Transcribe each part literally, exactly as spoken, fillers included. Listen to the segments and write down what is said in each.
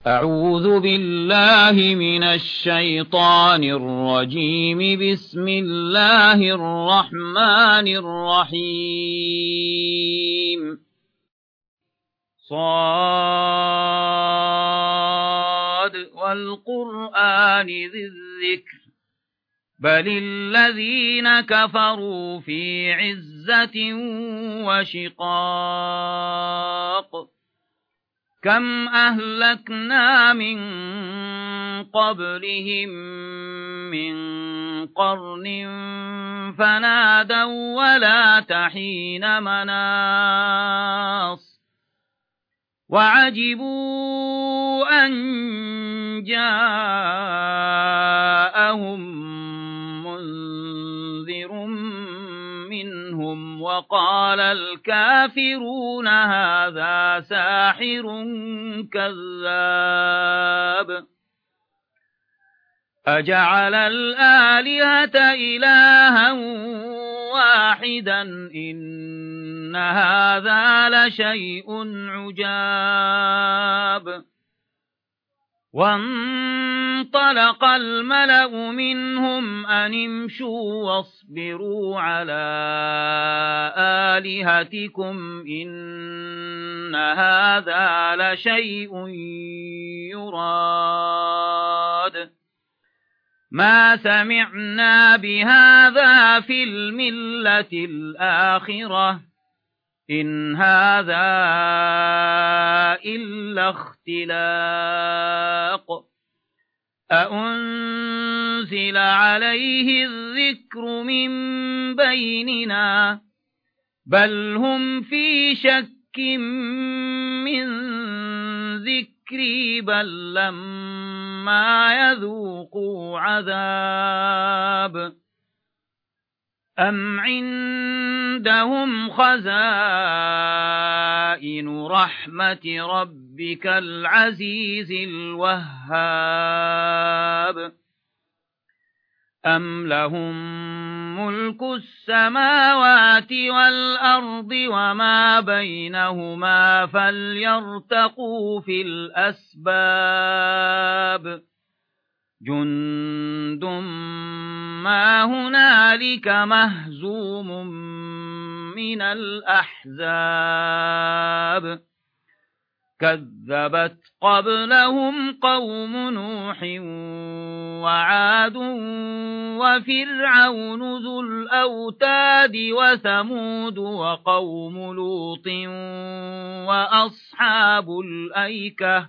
أعوذ بالله من الشيطان الرجيم. بسم الله الرحمن الرحيم. صاد والقرآن ذي الذكر بل الذين كفروا في عزة وشقاق. كم أهلكنا من قبلهم من قرن فنادوا ولا تحين مناص. وعجبوا أن جاءهم منذر منهم وقال الكافرون هذا ساحر كذاب. أجعل الآلهة إلها واحدا إن هذا لشيء عجاب. وانطلق الملأ منهم أن امشوا واصبروا على آلهتكم إن هذا لشيء يراد. ما سمعنا بهذا في الملة الآخرة إن هذا إلا اختلاق. أأنزل عليه الذكر من بيننا بل هم في شك من ذكري بل لما يذوقوا عذاب. أم عندهم خزائن رحمة ربك العزيز الوهاب. أم لهم ملك السماوات والأرض وما بينهما فليرتقوا في الأسباب. جند ما هنالك مهزوم من الأحزاب. كذبت قبلهم قوم نوح وعاد وفرعون ذو الأوتاد وثمود وقوم لوط وأصحاب الأيكة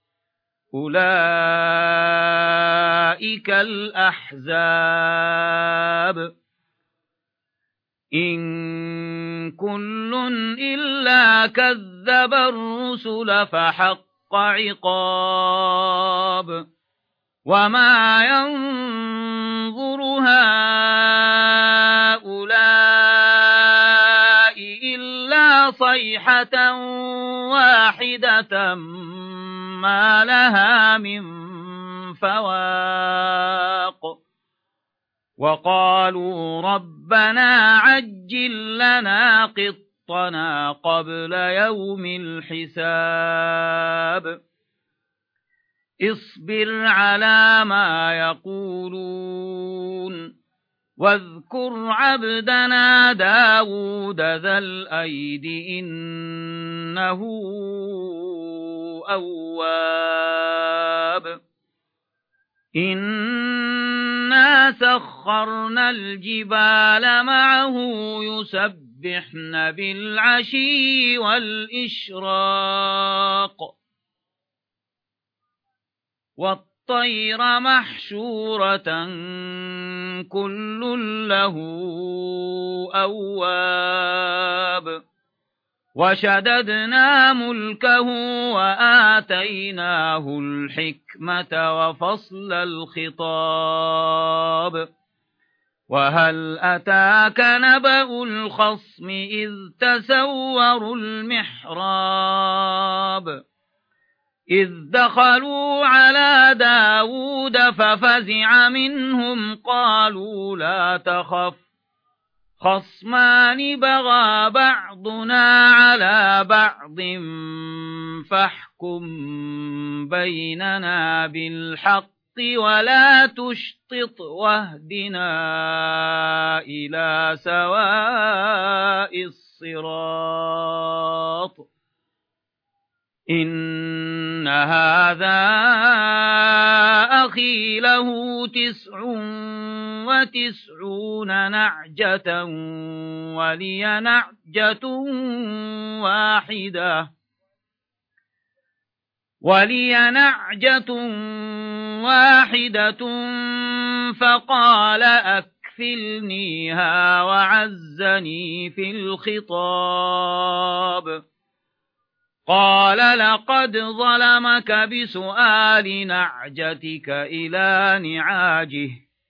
أولئك الأحزاب. إن كل إلا كذب الرسل فحق عقاب. وما ينظر هؤلاء إلا صيحة واحدة ما لها من فواق. وقالوا ربنا عجل لنا قطنا قبل يوم الحساب. اصبر على ما يقولون واذكر عبدنا داود ذا الأيد إنه أواب. إنا سخرنا الجبال معه يسبحن بالعشي والإشراق. والطير محشورة كل له أواب. وشددنا ملكه وآتيناه الحكمة وفصل الخطاب. وهل أتاك نبأ الخصم إذ تسوروا المحراب. إذ دخلوا على داود ففزع منهم قالوا لا تخف خصمان بغى بعضنا على بعض فاحكم بيننا بالحق ولا تشطط واهدنا إلى سواء الصراط إن هذا أخي له تسع وتسعون نعجة ولي نعجة واحدة ولي نعجة واحدة فقال أكفلنيها وعزني في الخطاب قال لقد ظلمك بسؤال نعجتك إلى نعاجه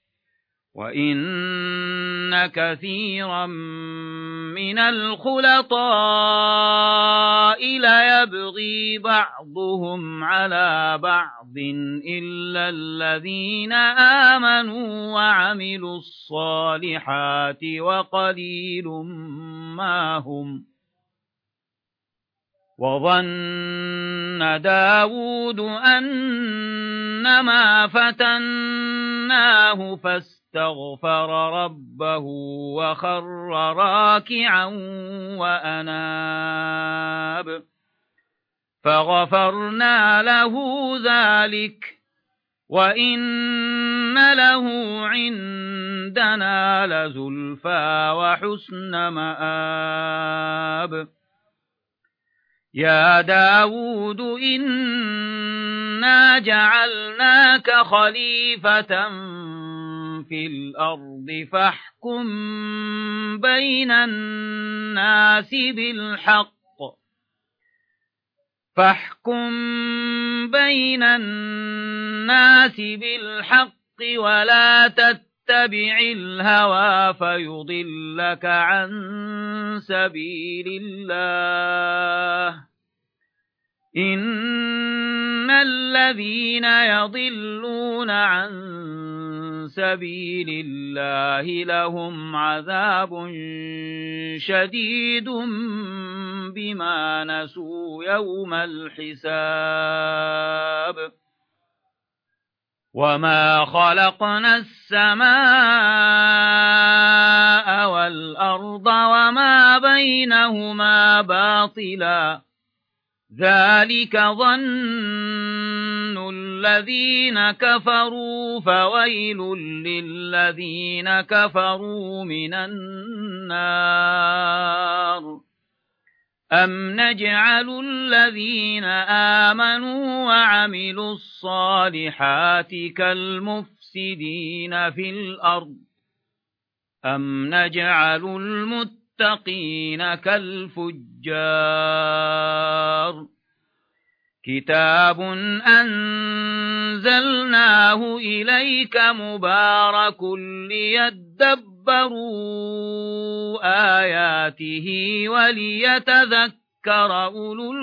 وإن كثيرا من الخلطاء ليبغي بعضهم على بعض إلا الذين آمنوا وعملوا الصالحات وقليل ما هم وظن داود أنما فتناه فاستغفر ربه وخر راكعا وأناب فغفرنا له ذلك وإن له عندنا لزلفى وحسن مآب يا داود إنا جعلناك خليفة في الأرض فاحكم بين الناس بالحق فاحكم بين الناس بالحق ولا تتبع الهوى فيضلك عن سبيل الله إن الذين يضلون عن سبيل الله لهم عذاب شديد بما نسوا يوم الحساب وما خلقنا السماء والأرض وما بينهما باطلا ذلك ظن الذين كفروا فويل للذين كفروا من النار أم نجعل الذين آمنوا وعملوا الصالحات كالمفسدين في الأرض أم نجعل المتقين كالفجار كتاب أنزلناه إليك مبارك ليدبروا آياته وليتذكر أولو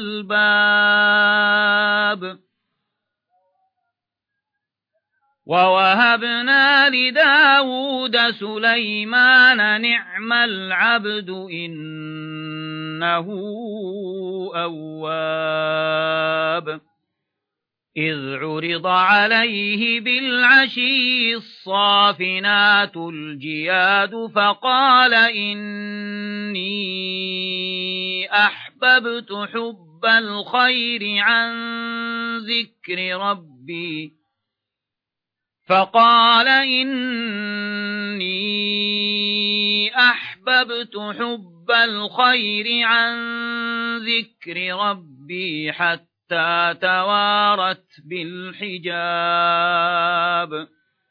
الألباب ووهبنا لداود سليمان نعم العبد إنه أواب إذ عرض عليه بالعشي الصافنات الجياد فقال إني أحببت حب الخير عن ذكر ربي فقال إني أحببت حب الخير عن ذكر ربي حتى توارت بالحجاب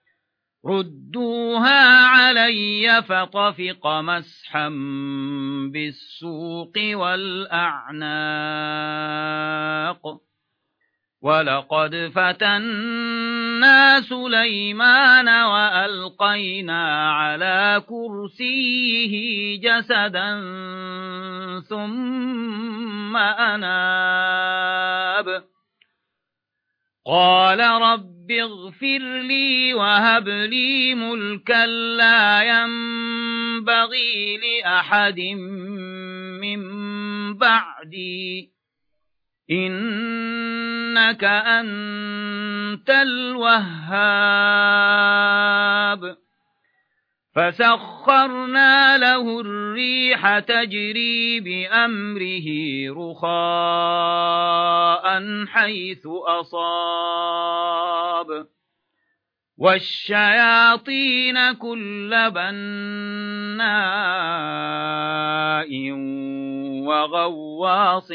ردوها علي فطفق مسحا بالسوق والأعناق ولقد فتنا سليمان وألقينا على كرسيه جسدا ثم أناب قال رب رب اغفر لي وهب لي ملكا لا ينبغي لأحد من بعدي إنك أنت الوهاب فسخرنا له الريح تجري بأمره رخاء حيث أصاب والشياطين كل بناء وغواص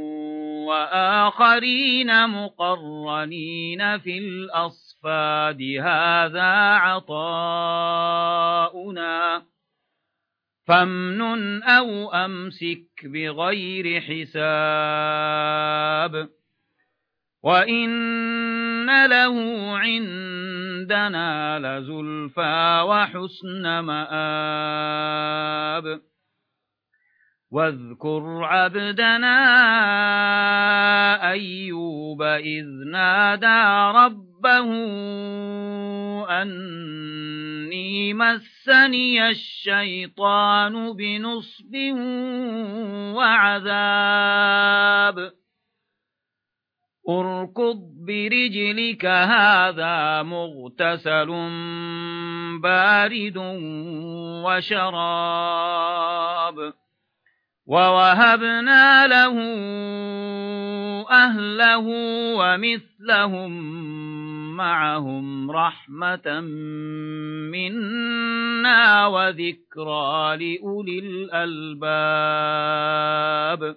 وآخرين مقرنين في الأصفاد هذا عطاؤنا فامنن أو أمسك بغير حساب وإن له عندنا لزلفى وحسن مآب واذكر عبدنا أيوب إذ نادى ربه أني مسني الشيطان بنصب وعذاب اركض برجلك هذا مغتسل بارد وشراب ووهبنا له أهله ومثلهم معهم رحمة منا وذكرى لأولي الألباب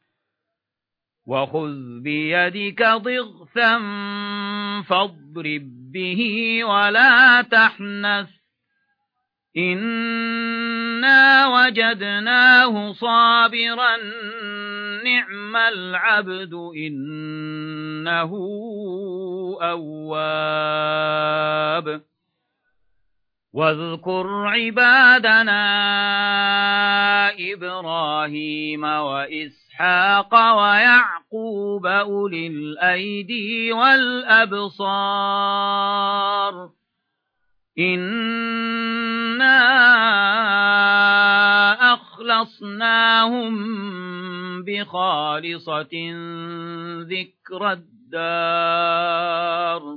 وخذ بيدك ضغثا فاضرب به ولا تحنث إنا وجدناه صابرا نعم العبد إنه أواب واذكر عبادنا إبراهيم وإسحاق ويعقوب أولي الأيدي والأبصار إنا أخلصناهم بخالصة ذكر الدار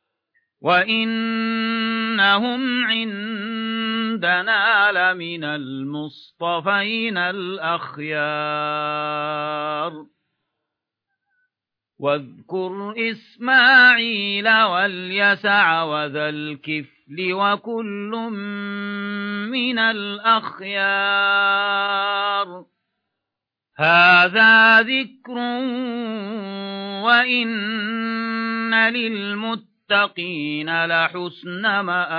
وإنهم عندنا لمن المصطفين الأخيار واذكر إسماعيل واليسع وذا الكفل وكل من الأخيار هذا ذكر وإن للمتقين لحسن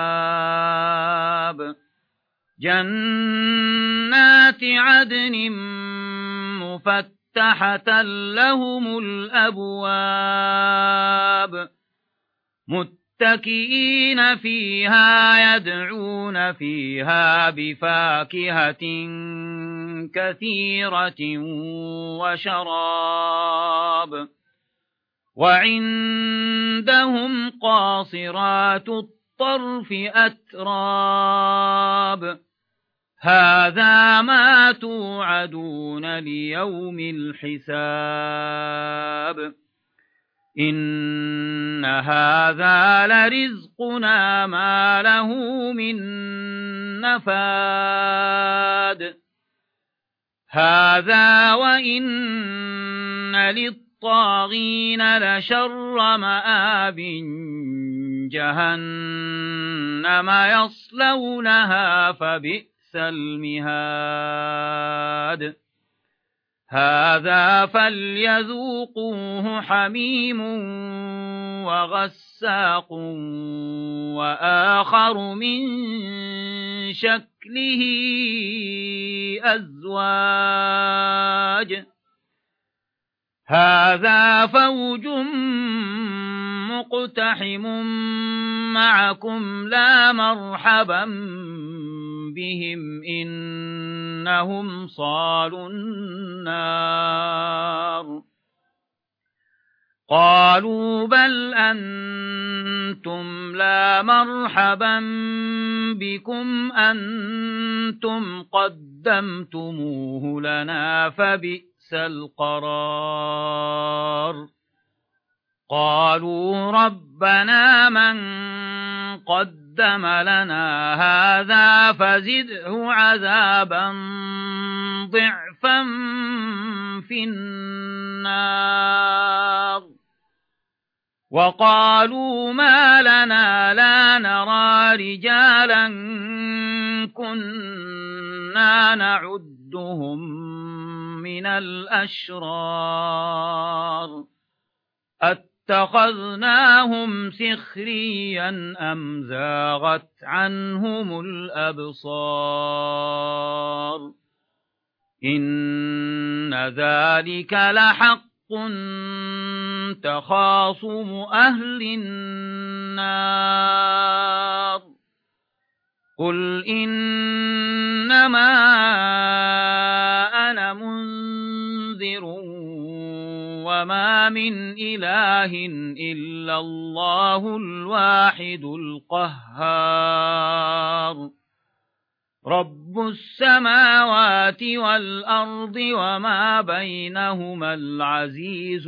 مآب جنات عدن مفتحة لهم الأبواب متكئين فيها يدعون فيها بفاكهة كثيرة وشراب وعندهم قاصرات الطرف أتراب هذا ما توعدون ليوم الحساب إن هذا لرزقنا ما له من نفاد هذا وإن للطاغين لشر مآب جهنم يصلونها فبئس المهاد هذا فليذوقوه حميم وغساق وآخر من شكله أزواج هذا فوج مقتحم معكم لا مرحبا بهم إنهم صالوا النار قالوا بل أنتم لا مرحبا بكم أنتم قدمتموه لنا فبئس القرار قالوا ربنا من قدم لنا هذا فزده عذابا ضعفا في النار وقالوا ما لنا لا نرى رجالا كنا نعدهم من الأشرار اتخذناهم سخريا أم زاغت عنهم الأبصار إن ذلك لحق تخاصم أهل النار قل إنما أنا منذر وما من إله إلا الله الواحد القهار رب السماوات والأرض وما بينهما العزيز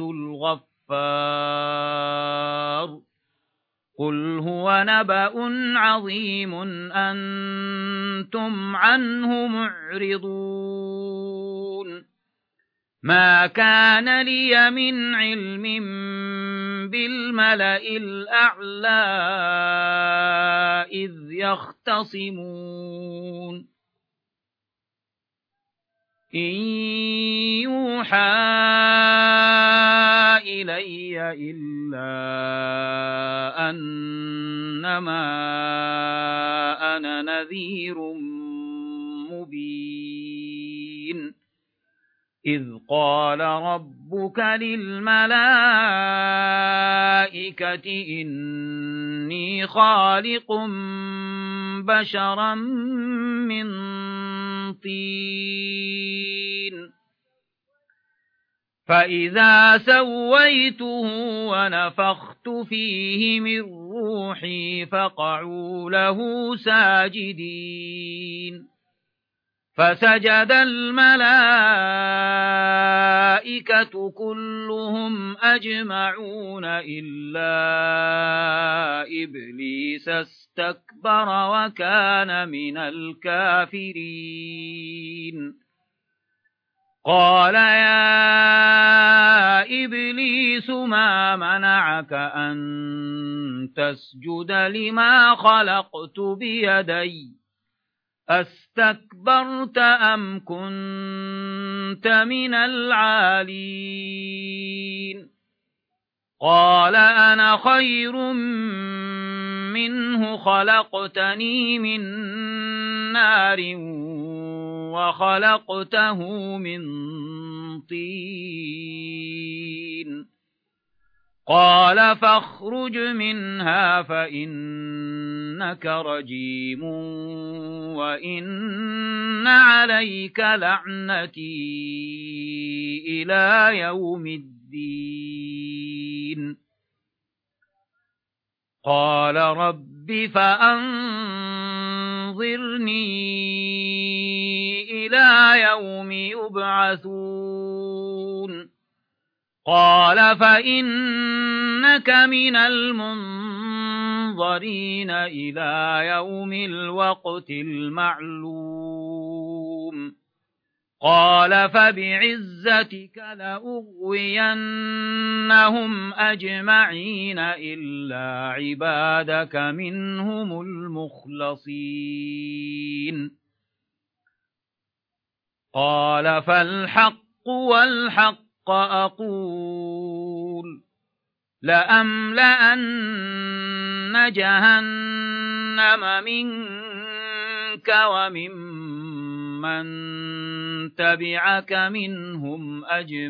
الغفار قل هو نبأ عظيم أنتم عنه معرضون ما كان لي من علم بالملأ الأعلى إذ يختصمون إن يوحى إلي إلا أنما أنا نذير مبين إذ قال ربك للملائكة إني خالق بشرا من طين فإذا سويته ونفخت فيه من روحي فقعوا له ساجدين فسجد الملائكة كلهم أجمعون إلا إبليس استكبر وكان من الكافرين قال يا إبليس ما منعك أن تسجد لما خلقت بيدي أستكبرت أم كنت من العالين قال أنا خير منه خلقتني من نار وخلقته من طين قال فاخرج منها فإنك رجيم وإن عليك لعنتي إلى يوم الدين قال رب فأنظرني إلى يوم يبعثون قال فإنك من المنظرين إلى يوم الوقت المعلوم قال فبعزتك لأغوينهم أجمعين إلا عبادك منهم المخلصين قال فالحق والحق أقول لأملأن جهنم منك وممن تبعك منهم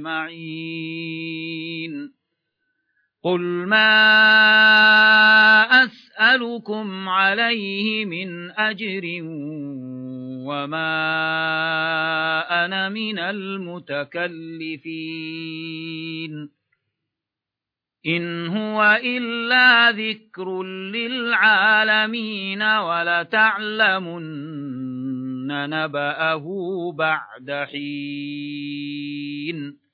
أجمعين قل ما أسألكم عليه من أجر وما أنا من المتكلفين إن هو إلا ذكر للعالمين ولتعلمن نبأه بعد حين